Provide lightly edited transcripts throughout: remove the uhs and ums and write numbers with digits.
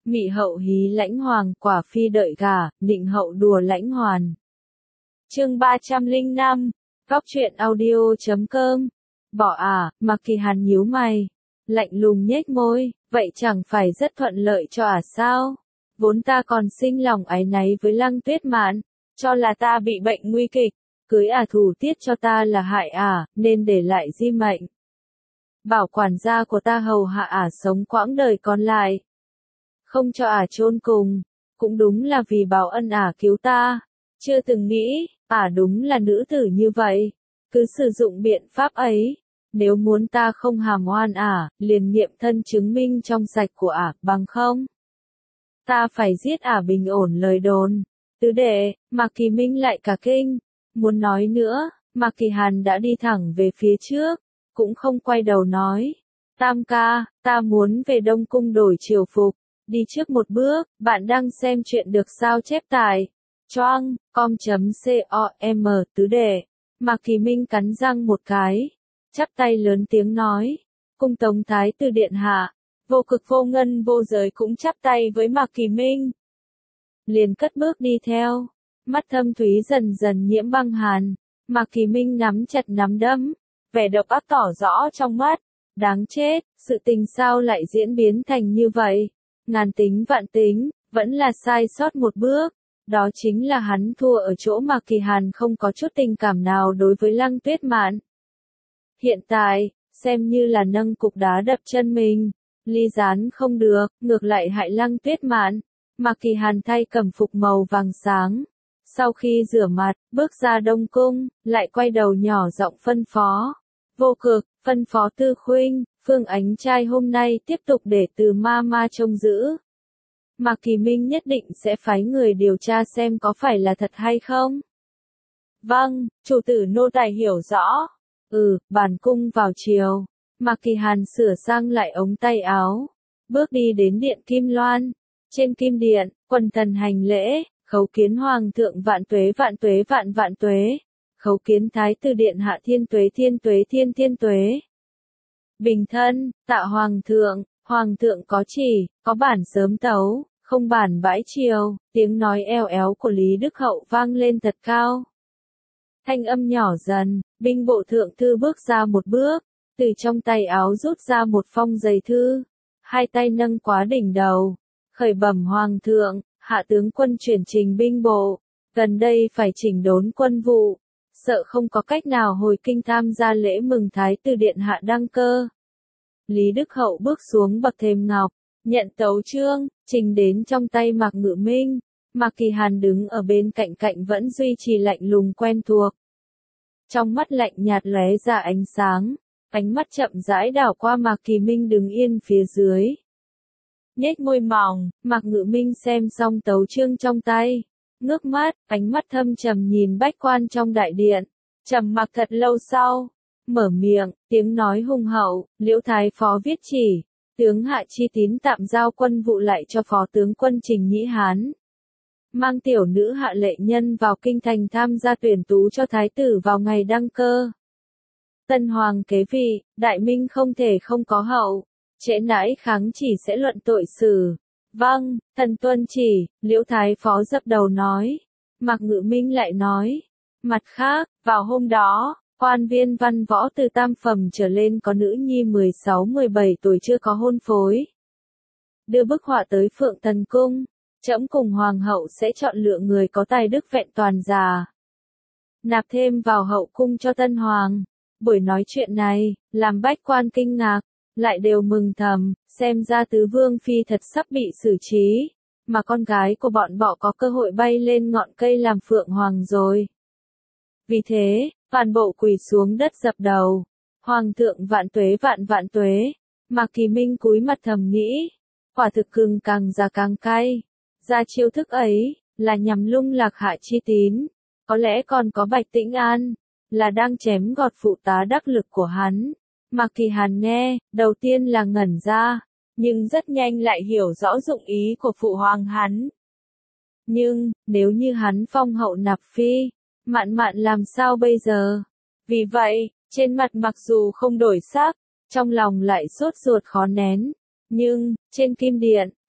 Mị hậu hí lãnh hoàng, quả phi đợi gả, nịnh hậu đùa lãnh hoàn. Chương 305, Góc truyện audio.com. Bỏ à, Mạc Kỳ Hàn nhíu mày, lạnh lùng nhếch môi, vậy chẳng phải rất thuận lợi cho à sao? Vốn ta còn sinh lòng áy náy với Lăng Tuyết Mạn, cho là ta bị bệnh nguy kịch, cưới à thủ tiết cho ta là hại à, nên để lại di mệnh. Bảo quản gia của ta hầu hạ à sống quãng đời còn lại. Không cho à chôn cùng, cũng đúng là vì báo ân à cứu ta. Chưa từng nghĩ, đúng là nữ tử như vậy. Cứ sử dụng biện pháp ấy. Nếu muốn ta không hàm oan liền nghiệm thân chứng minh trong sạch của bằng không. Ta phải giết bình ổn lời đồn. Tứ đệ, Mạc Kỳ Minh lại cả kinh. Muốn nói nữa, Mạc Kỳ Hàn đã đi thẳng về phía trước, cũng không quay đầu nói. Tam ca, ta muốn về Đông Cung đổi triều phục. Đi trước một bước, bạn đang xem chuyện được sao chép tại choang.com. Tứ đệ. Mạc Kỳ Minh cắn răng một cái, chắp tay lớn tiếng nói, cung tống thái tử điện hạ. Vô Cực Vô Ngân Vô Giới cũng chắp tay với Mạc Kỳ Minh. Liền cất bước đi theo, mắt thâm thúy dần dần nhiễm băng hàn. Mạc Kỳ Minh nắm chặt nắm đấm, vẻ độc ác tỏ rõ trong mắt. Đáng chết, sự tình sao lại diễn biến thành như vậy? Ngàn tính vạn tính, vẫn là sai sót một bước. Đó chính là hắn thua ở chỗ Mạc Kỳ Hàn không có chút tình cảm nào đối với Lăng Tuyết Mạn. Hiện tại, xem như là nâng cục đá đập chân mình. Ly gián không được, ngược lại hại Lăng Tuyết Mạn. Mạc Kỳ Hàn thay cẩm phục màu vàng sáng. Sau khi rửa mặt, bước ra Đông Cung, lại quay đầu nhỏ giọng phân phó. Vô Cực, phân phó Tư Khuynh, Phương Ánh Trai hôm nay tiếp tục để Từ Ma trông giữ. Mạc Kỳ Minh nhất định sẽ phái người điều tra xem có phải là thật hay không. Vâng, chủ tử nô tài hiểu rõ. Bản cung vào chiều. Mạc Kỳ Hàn sửa sang lại ống tay áo, bước đi đến điện Kim Loan. Trên kim điện, quần thần hành lễ, khấu kiến hoàng thượng vạn tuế vạn tuế vạn vạn tuế. Khấu kiến thái tử điện hạ thiên tuế thiên tuế thiên tuế. Bình thân, tạ hoàng thượng có chỉ, có bản sớm tấu, không bản bãi chiều. Tiếng nói eo éo của Lý Đức Hậu vang lên thật cao. Thanh âm nhỏ dần, binh bộ thượng thư bước ra một bước, từ trong tay áo rút ra một phong dày thư, hai tay nâng quá đỉnh đầu, khởi bẩm hoàng thượng, hạ tướng quân chuyển trình binh bộ, gần đây phải chỉnh đốn quân vụ, sợ không có cách nào hồi kinh tham gia lễ mừng thái tử điện hạ đăng cơ. Lý Đức Hậu bước xuống bậc thềm ngọc, nhận tấu chương, trình đến trong tay Mạc Ngự Minh. Mạc Kỳ Hàn đứng ở bên cạnh vẫn duy trì lạnh lùng quen thuộc. Trong mắt lạnh nhạt lóe ra ánh sáng, ánh mắt chậm rãi đảo qua Mạc Kỳ Minh đứng yên phía dưới. Nhếch môi mỏng, Mạc Ngự Minh xem xong tấu chương trong tay, ngước mắt, ánh mắt thâm trầm nhìn bách quan trong đại điện, trầm mặc thật lâu sau, mở miệng, tiếng nói hùng hậu, Liễu Thái Phó viết chỉ, tướng Hạ Chi Tín tạm giao quân vụ lại cho Phó tướng quân Trình Nhĩ Hán. Mang tiểu nữ Hạ Lệ Nhân vào kinh thành tham gia tuyển tú cho thái tử vào ngày đăng cơ. Tân hoàng kế vị, đại minh không thể không có hậu, trễ nãi kháng chỉ sẽ luận tội xử. Vâng, thần tuân chỉ, Liễu Thái Phó dập đầu nói. Mạc Ngự Minh lại nói. Mặt khác, vào hôm đó, quan viên văn võ từ tam phẩm trở lên có nữ nhi 16-17 tuổi chưa có hôn phối. Đưa bức họa tới Phượng Thần Cung. Trẫm cùng hoàng hậu sẽ chọn lựa người có tài đức vẹn toàn già, nạp thêm vào hậu cung cho tân hoàng. Buổi nói chuyện này, làm bách quan kinh ngạc, lại đều mừng thầm, xem ra tứ vương phi thật sắp bị xử trí, mà con gái của bọn họ có cơ hội bay lên ngọn cây làm phượng hoàng rồi. Vì thế, toàn bộ quỳ xuống đất dập đầu. Hoàng thượng vạn tuế vạn vạn tuế. Mạc Kỳ Minh cúi mặt thầm nghĩ, quả thực gừng càng già càng cay. Ra chiêu thức ấy, là nhằm lung lạc Hạ Chi Tín, có lẽ còn có Bạch Tĩnh An, là đang chém gọt phụ tá đắc lực của hắn. Mạc Kỳ Hàn nghe, đầu tiên là ngẩn ra, nhưng rất nhanh lại hiểu rõ dụng ý của phụ hoàng hắn. Nhưng, nếu như hắn phong hậu nạp phi, Mạn Mạn làm sao bây giờ? Vì vậy, trên mặt mặc dù không đổi sắc, trong lòng lại sốt ruột khó nén. Nhưng, trên kim điện,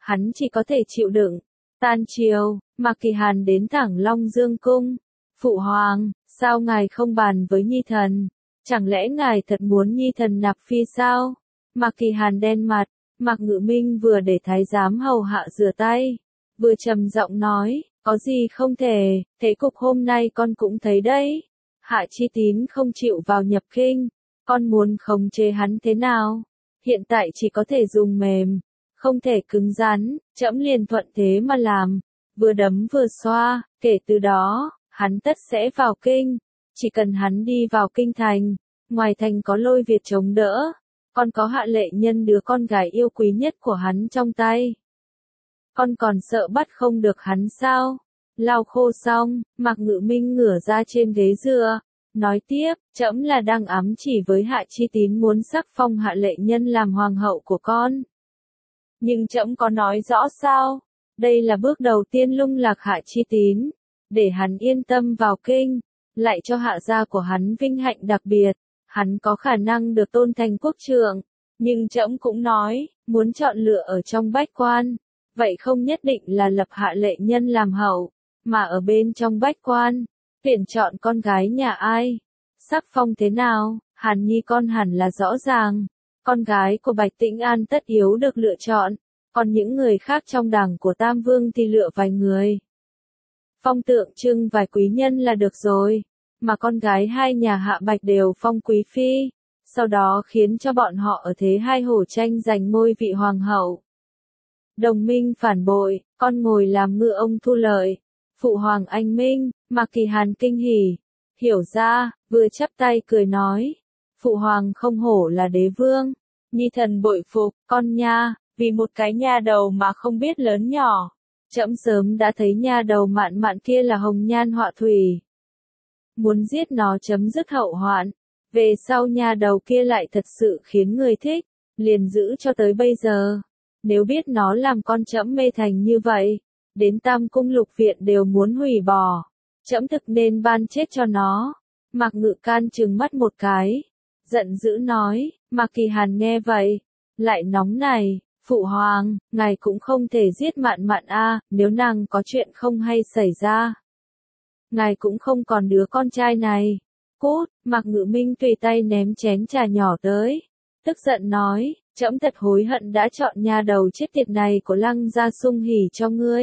hắn chỉ có thể chịu đựng. Tan chiều, Mạc Kỳ Hàn đến thẳng Long Dương Cung. Phụ hoàng, sao ngài không bàn với Nhi thần? Chẳng lẽ ngài thật muốn Nhi thần nạp phi sao? Mạc Kỳ Hàn đen mặt, Mạc Ngự Minh vừa để thái giám hầu hạ rửa tay, vừa trầm giọng nói, có gì không thể, thế cục hôm nay con cũng thấy đấy. Hạ Chi Tín không chịu vào nhập kinh, con muốn khống chế hắn thế nào? Hiện tại chỉ có thể dùng mềm, không thể cứng rắn, trẫm liền thuận thế mà làm, vừa đấm vừa xoa, kể từ đó, hắn tất sẽ vào kinh, chỉ cần hắn đi vào kinh thành, ngoài thành có Lôi Việt chống đỡ, con có Hạ Lệ Nhân đứa con gái yêu quý nhất của hắn trong tay. Con còn sợ bắt không được hắn sao? Lau khô xong, Mạc Ngự Minh ngửa ra trên ghế dựa, nói tiếp, trẫm là đang ám chỉ với Hạ Chi Tín muốn sắc phong Hạ Lệ Nhân làm hoàng hậu của con. Nhưng trẫm có nói rõ sao? Đây là bước đầu tiên lung lạc Hạ Chi Tín, để hắn yên tâm vào kinh, lại cho hạ gia của hắn vinh hạnh đặc biệt, hắn có khả năng được tôn thành quốc trượng. Nhưng trẫm cũng nói, muốn chọn lựa ở trong bách quan, vậy không nhất định là lập Hạ Lệ Nhân làm hậu, mà ở bên trong bách quan, tuyển chọn con gái nhà ai, sắc phong thế nào, Hàn Nhi con hẳn là rõ ràng, con gái của Bạch Tĩnh An tất yếu được lựa chọn, còn những người khác trong đảng của Tam Vương thì lựa vài người. Phong tượng trưng vài quý nhân là được rồi, mà con gái hai nhà Hạ Bạch đều phong quý phi, sau đó khiến cho bọn họ ở thế hai hổ tranh giành ngôi vị hoàng hậu. Đồng minh phản bội, con ngồi làm ngựa ông thu lợi. Phụ hoàng anh minh, Mạc Kỳ Hàn kinh hỉ, hiểu ra, vừa chắp tay cười nói, phụ hoàng không hổ là đế vương, Nhi thần bội phục, con nha, vì một cái nha đầu mà không biết lớn nhỏ, trẫm sớm đã thấy nha đầu mạn mạn kia là hồng nhan họa thủy, muốn giết nó chấm dứt hậu hoạn, về sau nha đầu kia lại thật sự khiến người thích, liền giữ cho tới bây giờ, nếu biết nó làm con trẫm mê thành như vậy, đến Tam Cung Lục Viện đều muốn hủy bỏ, trẫm thực nên ban chết cho nó. Mạc Ngự Can trừng mắt một cái, giận dữ nói, Mạc Kỳ Hàn nghe vậy, lại nóng này, phụ hoàng, ngài cũng không thể giết mạn mạn a, nếu nàng có chuyện không hay xảy ra. Ngài cũng không còn đứa con trai này. Cút, Mạc Ngự Minh tùy tay ném chén trà nhỏ tới, tức giận nói, trẫm thật hối hận đã chọn nha đầu chết tiệt này của Lăng gia sung hỉ cho ngươi.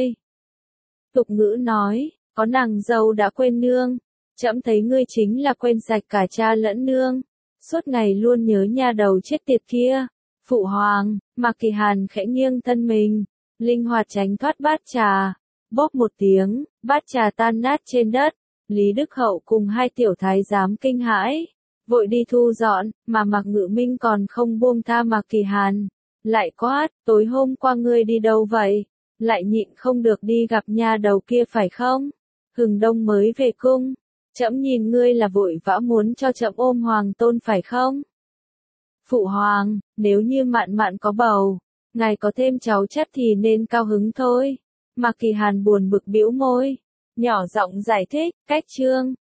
Tục ngữ nói, có nàng dâu đã quên nương, trẫm thấy ngươi chính là quên sạch cả cha lẫn nương, suốt ngày luôn nhớ nha đầu chết tiệt kia. Phụ hoàng, Mạc Kỳ Hàn khẽ nghiêng thân mình, linh hoạt tránh thoát bát trà, bóp một tiếng, bát trà tan nát trên đất. Lý Đức Hậu cùng hai tiểu thái giám kinh hãi, vội đi thu dọn, mà Mạc Ngự Minh còn không buông tha Mạc Kỳ Hàn, lại quát, tối hôm qua ngươi đi đâu vậy? Lại nhịn không được đi gặp nha đầu kia phải không? Hừng đông mới về cung, trẫm nhìn ngươi là vội vã muốn cho trẫm ôm hoàng tôn phải không? Phụ hoàng, nếu như mạn mạn có bầu, ngài có thêm cháu chắt thì nên cao hứng thôi. Mạc Kỳ Hàn buồn bực bĩu môi, nhỏ giọng giải thích, cách chương.